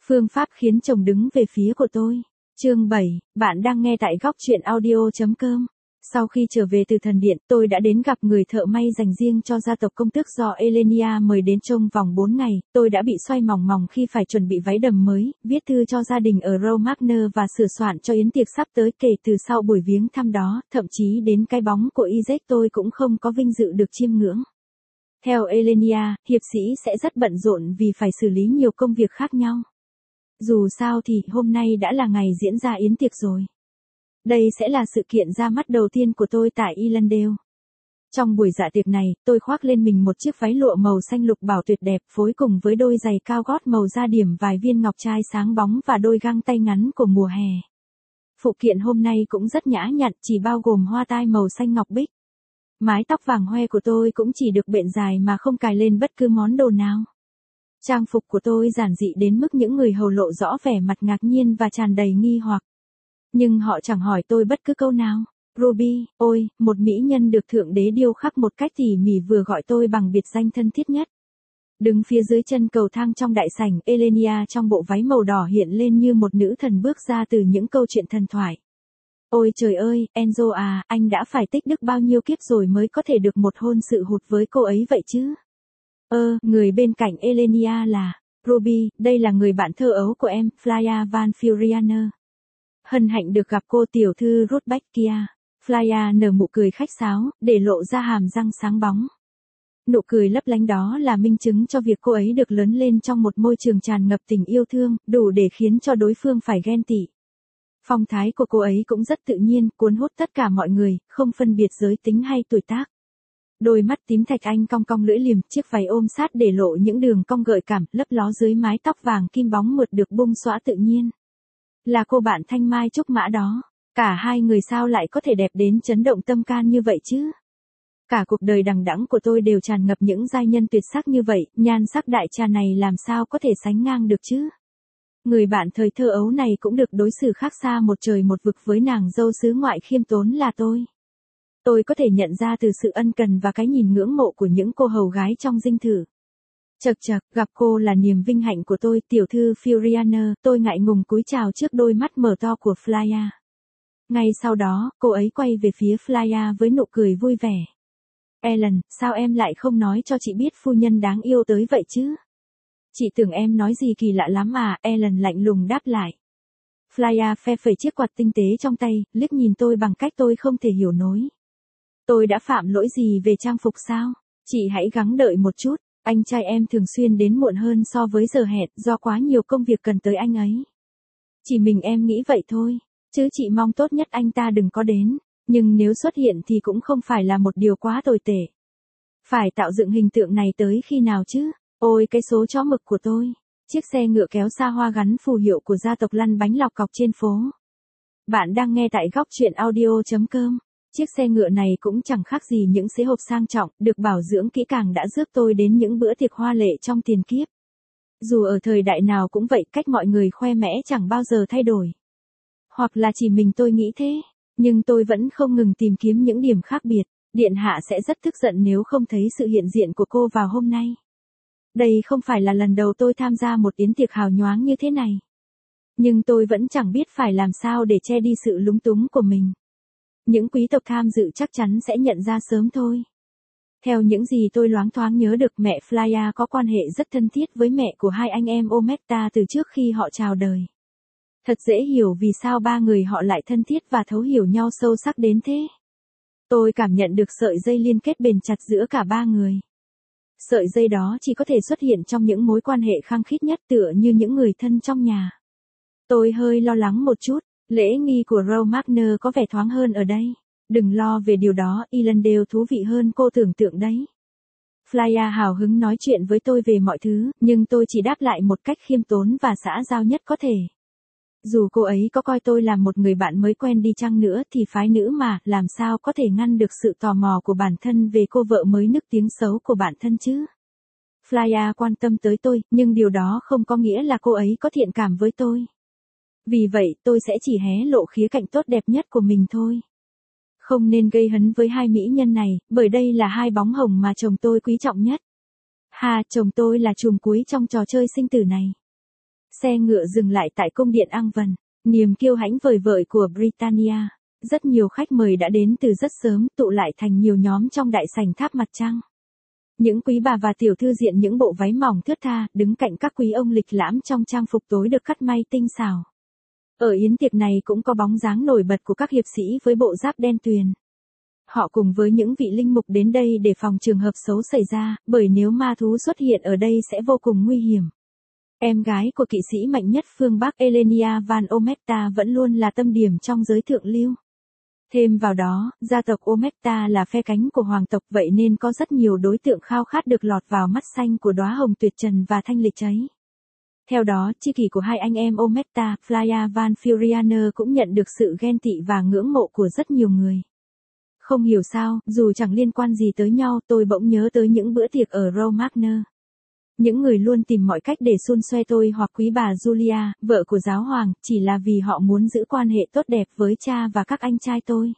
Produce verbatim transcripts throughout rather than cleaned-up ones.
Phương pháp khiến chồng đứng về phía của tôi. Chương bảy, bạn đang nghe tại góc truyện audio chấm com. Sau khi trở về từ thần điện, tôi đã đến gặp người thợ may dành riêng cho gia tộc công tước do Elenia mời đến trong vòng bốn ngày. Tôi đã bị xoay mòng mòng khi phải chuẩn bị váy đầm mới, viết thư cho gia đình ở Romagna và sửa soạn cho yến tiệc sắp tới. Kể từ sau buổi viếng thăm đó, thậm chí đến cái bóng của Isaac tôi cũng không có vinh dự được chiêm ngưỡng. Theo Elenia, hiệp sĩ sẽ rất bận rộn vì phải xử lý nhiều công việc khác nhau. Dù sao thì hôm nay đã là ngày diễn ra yến tiệc rồi. Đây sẽ là sự kiện ra mắt đầu tiên của tôi tại Irlandale. Trong buổi dạ tiệc này, tôi khoác lên mình một chiếc váy lụa màu xanh lục bảo tuyệt đẹp phối cùng với đôi giày cao gót màu da điểm vài viên ngọc trai sáng bóng và đôi găng tay ngắn của mùa hè. Phụ kiện hôm nay cũng rất nhã nhặn, chỉ bao gồm hoa tai màu xanh ngọc bích. Mái tóc vàng hoe của tôi cũng chỉ được bện dài mà không cài lên bất cứ món đồ nào. Trang phục của tôi giản dị đến mức những người hầu lộ rõ vẻ mặt ngạc nhiên và tràn đầy nghi hoặc. Nhưng họ chẳng hỏi tôi bất cứ câu nào. Ruby, ôi, một mỹ nhân được Thượng Đế điêu khắc một cách tỉ mỉ vừa gọi tôi bằng biệt danh thân thiết nhất. Đứng phía dưới chân cầu thang trong đại sảnh, Elenia trong bộ váy màu đỏ hiện lên như một nữ thần bước ra từ những câu chuyện thần thoại. Ôi trời ơi, Enzo à, anh đã phải tích đức bao nhiêu kiếp rồi mới có thể được một hôn sự hụt với cô ấy vậy chứ? Ơ, người bên cạnh Elenia là Ruby, đây là người bạn thơ ấu của em, Flya Van Furianer. Hân hạnh được gặp cô tiểu thư Ruth kia. Flya nở nụ cười khách sáo, để lộ ra hàm răng sáng bóng. Nụ cười lấp lánh đó là minh chứng cho việc cô ấy được lớn lên trong một môi trường tràn ngập tình yêu thương, đủ để khiến cho đối phương phải ghen tị. Phong thái của cô ấy cũng rất tự nhiên, cuốn hút tất cả mọi người, không phân biệt giới tính hay tuổi tác. Đôi mắt tím thạch anh cong cong lưỡi liềm, chiếc váy ôm sát để lộ những đường cong gợi cảm, lấp ló dưới mái tóc vàng kim bóng mượt được bung xõa tự nhiên. Là cô bạn thanh mai trúc mã đó. Cả hai người sao lại có thể đẹp đến chấn động tâm can như vậy chứ? Cả cuộc đời đằng đẵng của tôi đều tràn ngập những giai nhân tuyệt sắc như vậy, nhan sắc đại trà này làm sao có thể sánh ngang được chứ? Người bạn thời thơ ấu này cũng được đối xử khác xa một trời một vực với nàng dâu xứ ngoại khiêm tốn là tôi. Tôi có thể nhận ra từ sự ân cần và cái nhìn ngưỡng mộ của những cô hầu gái trong dinh thự. Chậc chậc, gặp cô là niềm vinh hạnh của tôi, tiểu thư Furianer, tôi ngại ngùng cúi chào trước đôi mắt mở to của Flya. Ngay sau đó, cô ấy quay về phía Flya với nụ cười vui vẻ. Ellen, sao em lại không nói cho chị biết phu nhân đáng yêu tới vậy chứ? Chị tưởng em nói gì kỳ lạ lắm à, Ellen lạnh lùng đáp lại. Flya phe phẩy chiếc quạt tinh tế trong tay, liếc nhìn tôi bằng cách tôi không thể hiểu nổi. Tôi đã phạm lỗi gì về trang phục sao? Chị hãy gắng đợi một chút, anh trai em thường xuyên đến muộn hơn so với giờ hẹn do quá nhiều công việc cần tới anh ấy. Chỉ mình em nghĩ vậy thôi, chứ chị mong tốt nhất anh ta đừng có đến, nhưng nếu xuất hiện thì cũng không phải là một điều quá tồi tệ. Phải tạo dựng hình tượng này tới khi nào chứ? Ôi cái số chó mực của tôi. Chiếc xe ngựa kéo xa hoa gắn phù hiệu của gia tộc lăn bánh lọc cọc trên phố. Bạn đang nghe tại góc truyện audio chấm com. Chiếc xe ngựa này cũng chẳng khác gì những xế hộp sang trọng, được bảo dưỡng kỹ càng đã rước tôi đến những bữa tiệc hoa lệ trong tiền kiếp. Dù ở thời đại nào cũng vậy, cách mọi người khoe mẽ chẳng bao giờ thay đổi. Hoặc là chỉ mình tôi nghĩ thế, nhưng tôi vẫn không ngừng tìm kiếm những điểm khác biệt. Điện hạ sẽ rất tức giận nếu không thấy sự hiện diện của cô vào hôm nay. Đây không phải là lần đầu tôi tham gia một yến tiệc hào nhoáng như thế này. Nhưng tôi vẫn chẳng biết phải làm sao để che đi sự lúng túng của mình. Những quý tộc tham dự chắc chắn sẽ nhận ra sớm thôi. Theo những gì tôi loáng thoáng nhớ được, mẹ Flya có quan hệ rất thân thiết với mẹ của hai anh em Omecta từ trước khi họ chào đời. Thật dễ hiểu vì sao ba người họ lại thân thiết và thấu hiểu nhau sâu sắc đến thế. Tôi cảm nhận được sợi dây liên kết bền chặt giữa cả ba người. Sợi dây đó chỉ có thể xuất hiện trong những mối quan hệ khăng khít nhất, tựa như những người thân trong nhà. Tôi hơi lo lắng một chút, lễ nghi của Romagna có vẻ thoáng hơn ở đây. Đừng lo về điều đó, Irlandale thú vị hơn cô tưởng tượng đấy. Flya hào hứng nói chuyện với tôi về mọi thứ, nhưng tôi chỉ đáp lại một cách khiêm tốn và xã giao nhất có thể. Dù cô ấy có coi tôi là một người bạn mới quen đi chăng nữa thì phái nữ mà, làm sao có thể ngăn được sự tò mò của bản thân về cô vợ mới nức tiếng xấu của bản thân chứ. Flya quan tâm tới tôi, nhưng điều đó không có nghĩa là cô ấy có thiện cảm với tôi. Vì vậy, tôi sẽ chỉ hé lộ khía cạnh tốt đẹp nhất của mình thôi. Không nên gây hấn với hai mỹ nhân này, bởi đây là hai bóng hồng mà chồng tôi quý trọng nhất. Ha, chồng tôi là chùm cuối trong trò chơi sinh tử này. Xe ngựa dừng lại tại cung điện Angvan, niềm kiêu hãnh vời vợi của Britannia. Rất nhiều khách mời đã đến từ rất sớm, tụ lại thành nhiều nhóm trong đại sảnh tháp mặt trăng. Những quý bà và tiểu thư diện những bộ váy mỏng thướt tha, đứng cạnh các quý ông lịch lãm trong trang phục tối được cắt may tinh xảo. Ở yến tiệc này cũng có bóng dáng nổi bật của các hiệp sĩ với bộ giáp đen tuyền. Họ cùng với những vị linh mục đến đây để phòng trường hợp xấu xảy ra, bởi nếu ma thú xuất hiện ở đây sẽ vô cùng nguy hiểm. Em gái của kỵ sĩ mạnh nhất phương Bắc Elenia Van Omekta vẫn luôn là tâm điểm trong giới thượng lưu. Thêm vào đó, gia tộc Omekta là phe cánh của hoàng tộc, vậy nên có rất nhiều đối tượng khao khát được lọt vào mắt xanh của đóa hồng tuyệt trần và thanh lịch cháy. Theo đó, chi kỷ của hai anh em Omekta, Flya Van Furianer cũng nhận được sự ghen tị và ngưỡng mộ của rất nhiều người. Không hiểu sao, dù chẳng liên quan gì tới nhau, tôi bỗng nhớ tới những bữa tiệc ở Romagner. Những người luôn tìm mọi cách để xun xoe tôi hoặc quý bà Julia, vợ của giáo hoàng, chỉ là vì họ muốn giữ quan hệ tốt đẹp với cha và các anh trai tôi.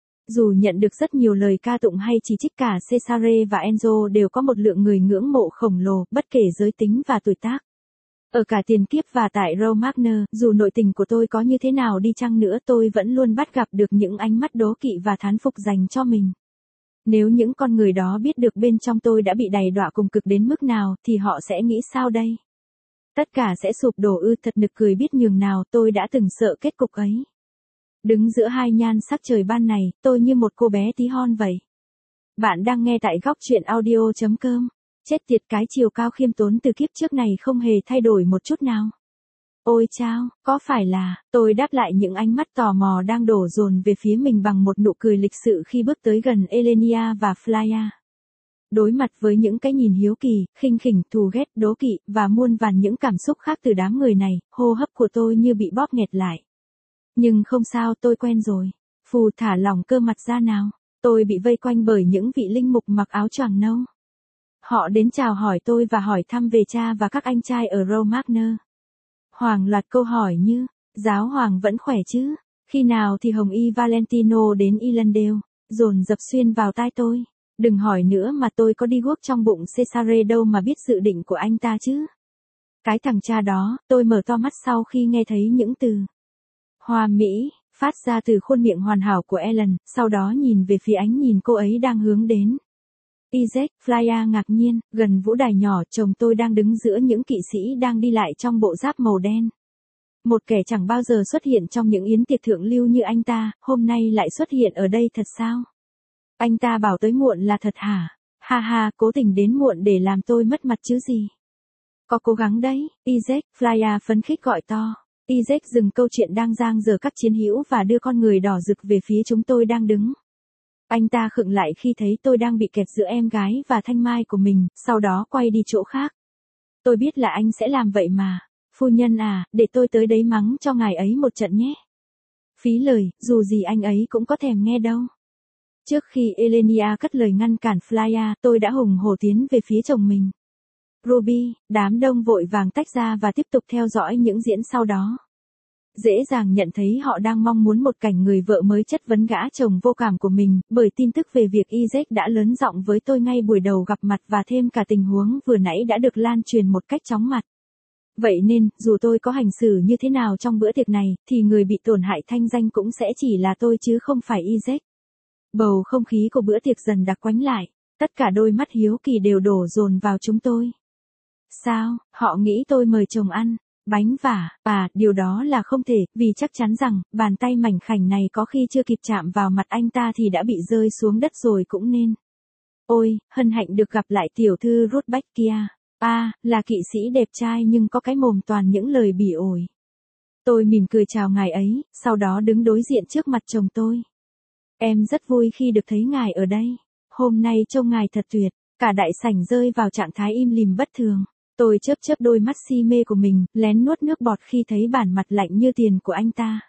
Dù nhận được rất nhiều lời ca tụng hay chỉ trích, cả Cesare và Enzo đều có một lượng người ngưỡng mộ khổng lồ, bất kể giới tính và tuổi tác. Ở cả tiền kiếp và tại Romagner, dù nội tình của tôi có như thế nào đi chăng nữa, tôi vẫn luôn bắt gặp được những ánh mắt đố kỵ và thán phục dành cho mình. Nếu những con người đó biết được bên trong tôi đã bị đày đọa cùng cực đến mức nào, thì họ sẽ nghĩ sao đây? Tất cả sẽ sụp đổ ư? Thật nực cười biết nhường nào, tôi đã từng sợ kết cục ấy. Đứng giữa hai nhan sắc trời ban này, tôi như một cô bé tí hon vậy. Bạn đang nghe tại góc truyện audio chấm com. Chết tiệt, cái chiều cao khiêm tốn từ kiếp trước này không hề thay đổi một chút nào. Ôi chao, có phải là, tôi đáp lại những ánh mắt tò mò đang đổ dồn về phía mình bằng một nụ cười lịch sự khi bước tới gần Elenia và Flya. Đối mặt với những cái nhìn hiếu kỳ, khinh khỉnh, thù ghét, đố kỵ, và muôn vàn những cảm xúc khác từ đám người này, hô hấp của tôi như bị bóp nghẹt lại. Nhưng không sao, tôi quen rồi. Phù, thả lỏng cơ mặt ra nào. Tôi bị vây quanh bởi những vị linh mục mặc áo choàng nâu. Họ đến chào hỏi tôi và hỏi thăm về cha và các anh trai ở Romagner. Hoàng loạt câu hỏi như, giáo hoàng vẫn khỏe chứ? Khi nào thì Hồng Y Valentino đến Irlandale? Dồn dập xuyên vào tai tôi. Đừng hỏi nữa, mà tôi có đi guốc trong bụng Cesare đâu mà biết dự định của anh ta chứ? Cái thằng cha đó, tôi mở to mắt sau khi nghe thấy những từ hoa mỹ phát ra từ khuôn miệng hoàn hảo của Ellen, sau đó nhìn về phía ánh nhìn cô ấy đang hướng đến. Isaac, Flya ngạc nhiên, gần vũ đài nhỏ, chồng tôi đang đứng giữa những kỵ sĩ đang đi lại trong bộ giáp màu đen. Một kẻ chẳng bao giờ xuất hiện trong những yến tiệc thượng lưu như anh ta, hôm nay lại xuất hiện ở đây thật sao? Anh ta bảo tới muộn là thật hả? Ha ha, cố tình đến muộn để làm tôi mất mặt chứ gì? Có cố gắng đấy, Isaac, Flya phấn khích gọi to. Isaac dừng câu chuyện đang dang dở các chiến hữu và đưa con người đỏ rực về phía chúng tôi đang đứng. Anh ta khựng lại khi thấy tôi đang bị kẹt giữa em gái và thanh mai của mình, sau đó quay đi chỗ khác. Tôi biết là anh sẽ làm vậy mà. Phu nhân à, để tôi tới đấy mắng cho ngài ấy một trận nhé. Phí lời, dù gì anh ấy cũng có thèm nghe đâu. Trước khi Elenia cất lời ngăn cản Flya, tôi đã hùng hổ tiến về phía chồng mình. Ruby, đám đông vội vàng tách ra và tiếp tục theo dõi những diễn sau đó. Dễ dàng nhận thấy họ đang mong muốn một cảnh người vợ mới chất vấn gã chồng vô cảm của mình, bởi tin tức về việc Isaac đã lớn giọng với tôi ngay buổi đầu gặp mặt và thêm cả tình huống vừa nãy đã được lan truyền một cách chóng mặt. Vậy nên, dù tôi có hành xử như thế nào trong bữa tiệc này, thì người bị tổn hại thanh danh cũng sẽ chỉ là tôi chứ không phải Isaac. Bầu không khí của bữa tiệc dần đặc quánh lại, tất cả đôi mắt hiếu kỳ đều đổ dồn vào chúng tôi. Sao, họ nghĩ tôi mời chồng ăn bánh vả? À, điều đó là không thể, vì chắc chắn rằng, bàn tay mảnh khảnh này có khi chưa kịp chạm vào mặt anh ta thì đã bị rơi xuống đất rồi cũng nên. Ôi, hân hạnh được gặp lại tiểu thư Rutbeck kia. À, là kỵ sĩ đẹp trai nhưng có cái mồm toàn những lời bỉ ổi. Tôi mỉm cười chào ngài ấy, sau đó đứng đối diện trước mặt chồng tôi. Em rất vui khi được thấy ngài ở đây. Hôm nay trông ngài thật tuyệt. Cả đại sảnh rơi vào trạng thái im lìm bất thường. Tôi chớp chớp đôi mắt si mê của mình, lén nuốt nước bọt khi thấy bản mặt lạnh như tiền của anh ta.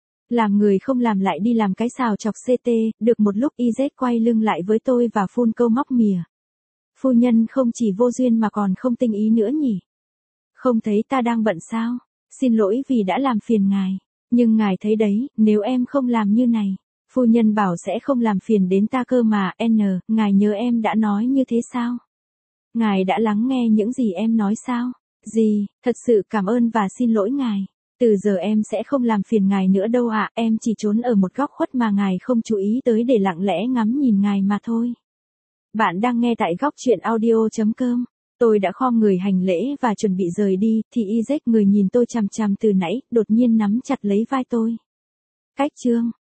Làm người không làm lại đi làm cái xào chọc xê tê, được một lúc Isaac quay lưng lại với tôi và phun câu móc mỉa. Phu nhân không chỉ vô duyên mà còn không tinh ý nữa nhỉ? Không thấy ta đang bận sao? Xin lỗi vì đã làm phiền ngài. Nhưng ngài thấy đấy, nếu em không làm như này, phu nhân bảo sẽ không làm phiền đến ta cơ mà. N, ngài nhớ em đã nói như thế sao? Ngài đã lắng nghe những gì em nói sao? Gì, thật sự cảm ơn và xin lỗi ngài. Từ giờ em sẽ không làm phiền ngài nữa đâu ạ, em chỉ trốn ở một góc khuất mà ngài không chú ý tới để lặng lẽ ngắm nhìn ngài mà thôi. Bạn đang nghe tại góc truyện audio chấm com. Tôi đã khom người hành lễ và chuẩn bị rời đi, thì Isaac người nhìn tôi chằm chằm từ nãy, đột nhiên nắm chặt lấy vai tôi. Cách chương